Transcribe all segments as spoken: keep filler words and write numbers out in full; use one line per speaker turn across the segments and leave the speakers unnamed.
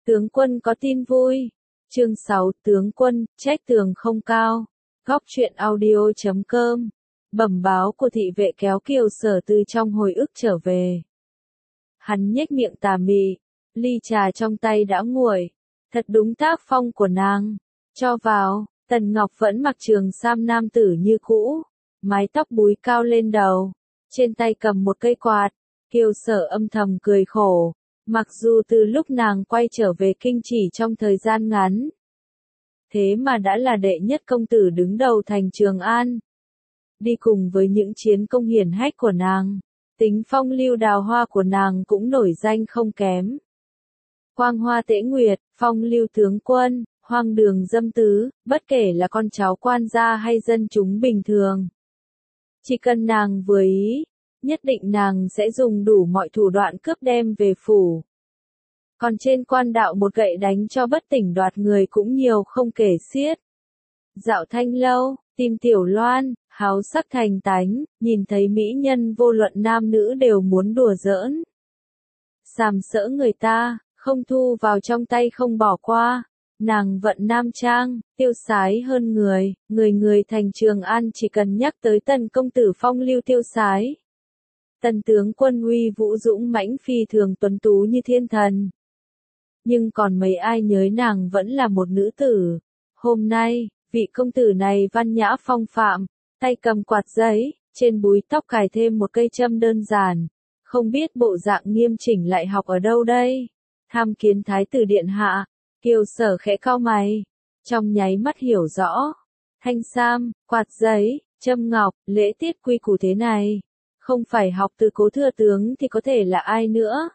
Tướng quân có tin vui. Chương sáu, tướng quân, trách tường không cao. Góc truyện audio chấm com. Bẩm báo của thị vệ kéo Kiều Sở từ trong hồi ức trở về. Hắn nhếch miệng tà mị, ly trà trong tay đã nguội. Thật đúng tác phong của nàng. Cho vào, Tần Ngọc vẫn mặc trường sam nam tử như cũ, mái tóc búi cao lên đầu, trên tay cầm một cây quạt. Kiều Sở âm thầm cười khổ, mặc dù từ lúc nàng quay trở về kinh chỉ trong thời gian ngắn, thế mà đã là đệ nhất công tử đứng đầu thành Trường An. Đi cùng với những chiến công hiển hách của nàng, tính phong lưu đào hoa của nàng cũng nổi danh không kém. Quang hoa tễ nguyệt, phong lưu tướng quân, hoang đường dâm tứ, bất kể là con cháu quan gia hay dân chúng bình thường. Chỉ cần nàng vừa ý, nhất định nàng sẽ dùng đủ mọi thủ đoạn cướp đem về phủ. Còn trên quan đạo một gậy đánh cho bất tỉnh đoạt người cũng nhiều không kể xiết. Dạo thanh lâu, tìm tiểu loan, háo sắc thành tánh, nhìn thấy mỹ nhân vô luận nam nữ đều muốn đùa giỡn. Sàm sỡ người ta, không thu vào trong tay không bỏ qua. Nàng vận nam trang, tiêu sái hơn người, người người thành Trường An chỉ cần nhắc tới Tần công tử phong lưu tiêu sái. Tần tướng quân uy vũ dũng mãnh phi thường tuấn tú như thiên thần. Nhưng còn mấy ai nhớ nàng vẫn là một nữ tử. Hôm nay, vị công tử này văn nhã phong phạm, tay cầm quạt giấy, trên búi tóc cài thêm một cây châm đơn giản. Không biết bộ dạng nghiêm chỉnh lại học ở đâu đây? Tham kiến thái tử điện hạ. Kiều Sở khẽ cau mày, trong nháy mắt hiểu rõ. Thanh sam, quạt giấy, châm ngọc, lễ tiết quy củ thế này, không phải học từ Cố thừa tướng thì có thể là ai nữa?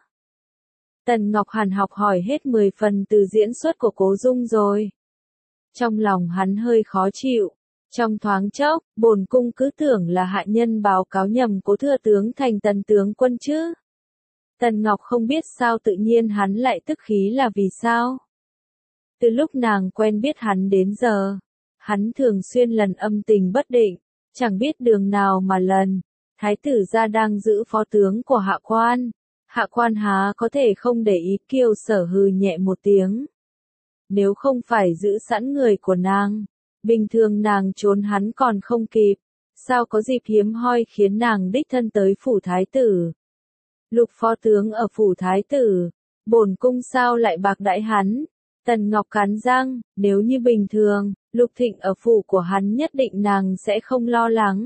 Tần Ngọc Hàn học hỏi hết mười phần từ diễn xuất của Cố Dung rồi. Trong lòng hắn hơi khó chịu, trong thoáng chốc, bổn cung cứ tưởng là hạ nhân báo cáo nhầm Cố thừa tướng thành Tần tướng quân chứ. Tần Ngọc không biết sao tự nhiên hắn lại tức khí là vì sao. Từ lúc nàng quen biết hắn đến giờ, hắn thường xuyên lần âm tình bất định, chẳng biết đường nào mà lần. Thái tử gia đang giữ phó tướng của hạ quan. Hạ quan há có thể không để ý? Kiều Sở hừ nhẹ một tiếng. Nếu không phải giữ sẵn người của nàng, bình thường nàng trốn hắn còn không kịp, sao có dịp hiếm hoi khiến nàng đích thân tới phủ thái tử. Lục phó tướng ở phủ thái tử, bổn cung sao lại bạc đãi hắn? Tần Ngọc cắn răng, nếu như bình thường, Lục Thịnh ở phủ của hắn nhất định nàng sẽ không lo lắng.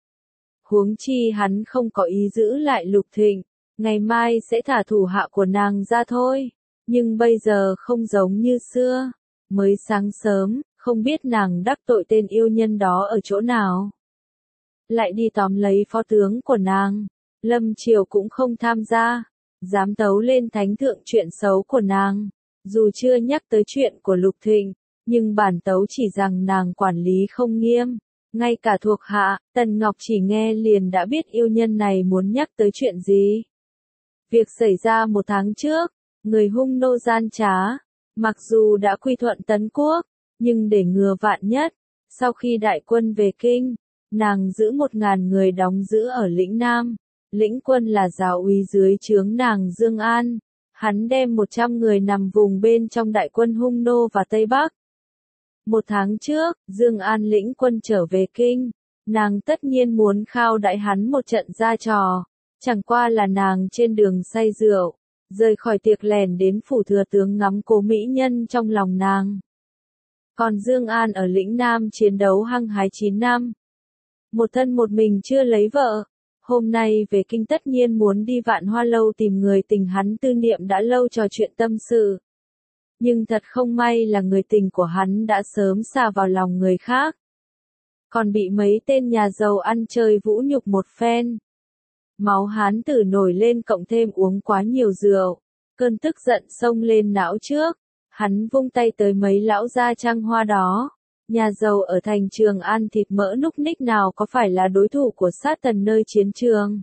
Huống chi hắn không có ý giữ lại Lục Thịnh, ngày mai sẽ thả thủ hạ của nàng ra thôi. Nhưng bây giờ không giống như xưa, mới sáng sớm, không biết nàng đắc tội tên yêu nhân đó ở chỗ nào. Lại đi tóm lấy phó tướng của nàng, Lâm Triều cũng không tham gia, dám tấu lên thánh thượng chuyện xấu của nàng. Dù chưa nhắc tới chuyện của Lục Thịnh, nhưng bản tấu chỉ rằng nàng quản lý không nghiêm. Ngay cả thuộc hạ, Tần Ngọc chỉ nghe liền đã biết yêu nhân này muốn nhắc tới chuyện gì. Việc xảy ra một tháng trước, người hung nô gian trá, mặc dù đã quy thuận Tấn Quốc, nhưng để ngừa vạn nhất, sau khi đại quân về kinh, nàng giữ một ngàn người đóng giữ ở lĩnh Nam. Lĩnh quân là giáo úy dưới trướng nàng Dương An. Hắn đem một trăm người nằm vùng bên trong đại quân hung nô và Tây Bắc. Một tháng trước, Dương An lĩnh quân trở về kinh, nàng tất nhiên muốn khao đãi hắn một trận ra trò, chẳng qua là nàng trên đường say rượu, rời khỏi tiệc lèn đến phủ thừa tướng ngắm Cố mỹ nhân trong lòng nàng. Còn Dương An ở lĩnh Nam chiến đấu hăng hái chín năm, một thân một mình chưa lấy vợ. Hôm nay về kinh tất nhiên muốn đi Vạn Hoa lâu tìm người tình hắn tư niệm đã lâu trò chuyện tâm sự. Nhưng thật không may là người tình của hắn đã sớm sa vào lòng người khác. Còn bị mấy tên nhà giàu ăn chơi vũ nhục một phen. Máu hán tử nổi lên cộng thêm uống quá nhiều rượu. Cơn tức giận xông lên não trước. Hắn vung tay tới mấy lão gia trăng hoa đó. Nhà giàu ở thành Trường An thịt mỡ núc ních nào có phải là đối thủ của sát thần nơi chiến trường.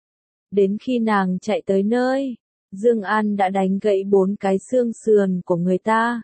Đến khi nàng chạy tới nơi, Dương An đã đánh gãy bốn cái xương sườn của người ta.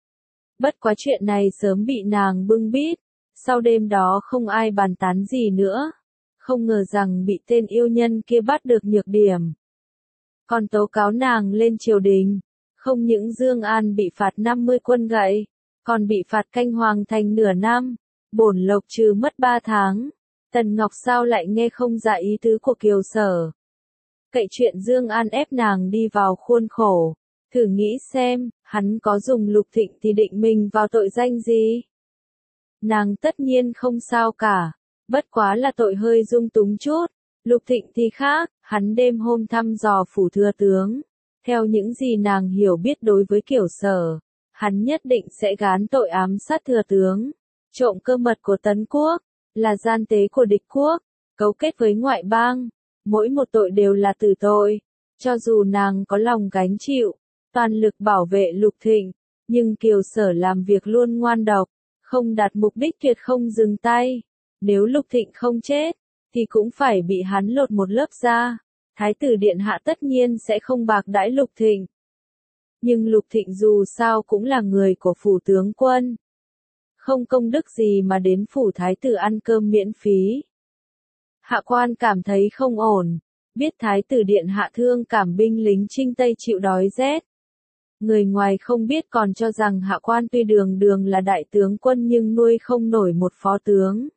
Bất quá chuyện này sớm bị nàng bưng bít, sau đêm đó không ai bàn tán gì nữa. Không ngờ rằng bị tên yêu nhân kia bắt được nhược điểm. Còn tố cáo nàng lên triều đình, Không những Dương An bị phạt năm mươi quân gậy, còn bị phạt canh hoàng thành nửa năm, bổn lộc trừ mất ba tháng. Tần Ngọc sao lại nghe không ra ý tứ của Kiều Sở. Cậy chuyện Dương An ép nàng đi vào khuôn khổ, thử nghĩ xem, hắn có dùng Lục Thịnh thì định mình vào tội danh gì? Nàng tất nhiên không sao cả, bất quá là tội hơi dung túng chút. Lục Thịnh thì khác, hắn đêm hôm thăm dò phủ thừa tướng. Theo những gì nàng hiểu biết đối với Kiều Sở, hắn nhất định sẽ gán tội ám sát thừa tướng, trộm cơ mật của Tấn Quốc, là gian tế của địch quốc, cấu kết với ngoại bang. Mỗi một tội đều là tử tội. Cho dù nàng có lòng gánh chịu, toàn lực bảo vệ Lục Thịnh, nhưng Kiều Sở làm việc luôn ngoan độc, không đạt mục đích tuyệt không dừng tay. Nếu Lục Thịnh không chết, thì cũng phải bị hắn lột một lớp da. Thái tử điện hạ tất nhiên sẽ không bạc đãi Lục Thịnh. Nhưng Lục Thịnh dù sao cũng là người của phủ tướng quân. Không công đức gì mà đến phủ thái tử ăn cơm miễn phí. Hạ quan cảm thấy không ổn, biết thái tử điện hạ thương cảm binh lính Trinh Tây chịu đói rét. Người ngoài không biết còn cho rằng hạ quan tuy đường đường là đại tướng quân nhưng nuôi không nổi một phó tướng.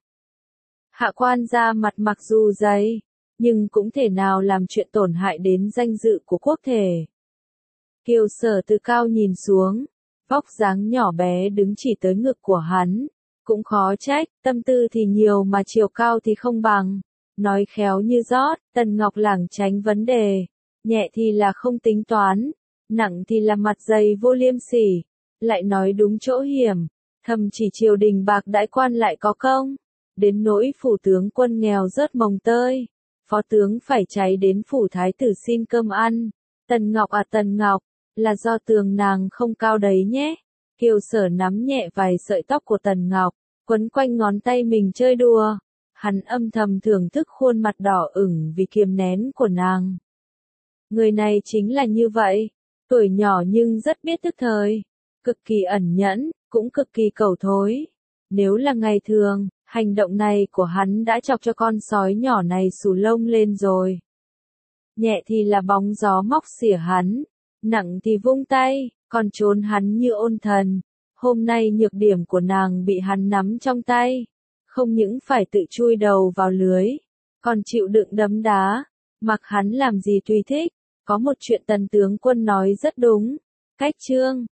Hạ quan ra mặt mặc dù dày, nhưng cũng thể nào làm chuyện tổn hại đến danh dự của quốc thể. Kiều Sở từ cao nhìn xuống, vóc dáng nhỏ bé đứng chỉ tới ngực của hắn, cũng khó trách, tâm tư thì nhiều mà chiều cao thì không bằng. Nói khéo như rót, Tần Ngọc lảng tránh vấn đề, nhẹ thì là không tính toán, nặng thì là mặt dày vô liêm sỉ, lại nói đúng chỗ hiểm, thầm chỉ triều đình bạc đãi quan lại có công, đến nỗi phủ tướng quân nghèo rớt mồng tơi, phó tướng phải cháy đến phủ thái tử xin cơm ăn. Tần Ngọc à Tần Ngọc, là do tường nàng không cao đấy nhé. Kiều Sở nắm nhẹ vài sợi tóc của Tần Ngọc, quấn quanh ngón tay mình chơi đùa. Hắn âm thầm thưởng thức khuôn mặt đỏ ửng vì kiềm nén của nàng. Người này chính là như vậy, tuổi nhỏ nhưng rất biết thức thời, cực kỳ ẩn nhẫn, cũng cực kỳ cẩu thối. Nếu là ngày thường, hành động này của hắn đã chọc cho con sói nhỏ này xù lông lên rồi. Nhẹ thì là bóng gió móc xỉa hắn, nặng thì vung tay, còn trốn hắn như ôn thần. Hôm nay nhược điểm của nàng bị hắn nắm trong tay. Không những phải tự chui đầu vào lưới, còn chịu đựng đấm đá, mặc hắn làm gì tùy thích. Có một chuyện Tần tướng quân nói rất đúng, cách chương,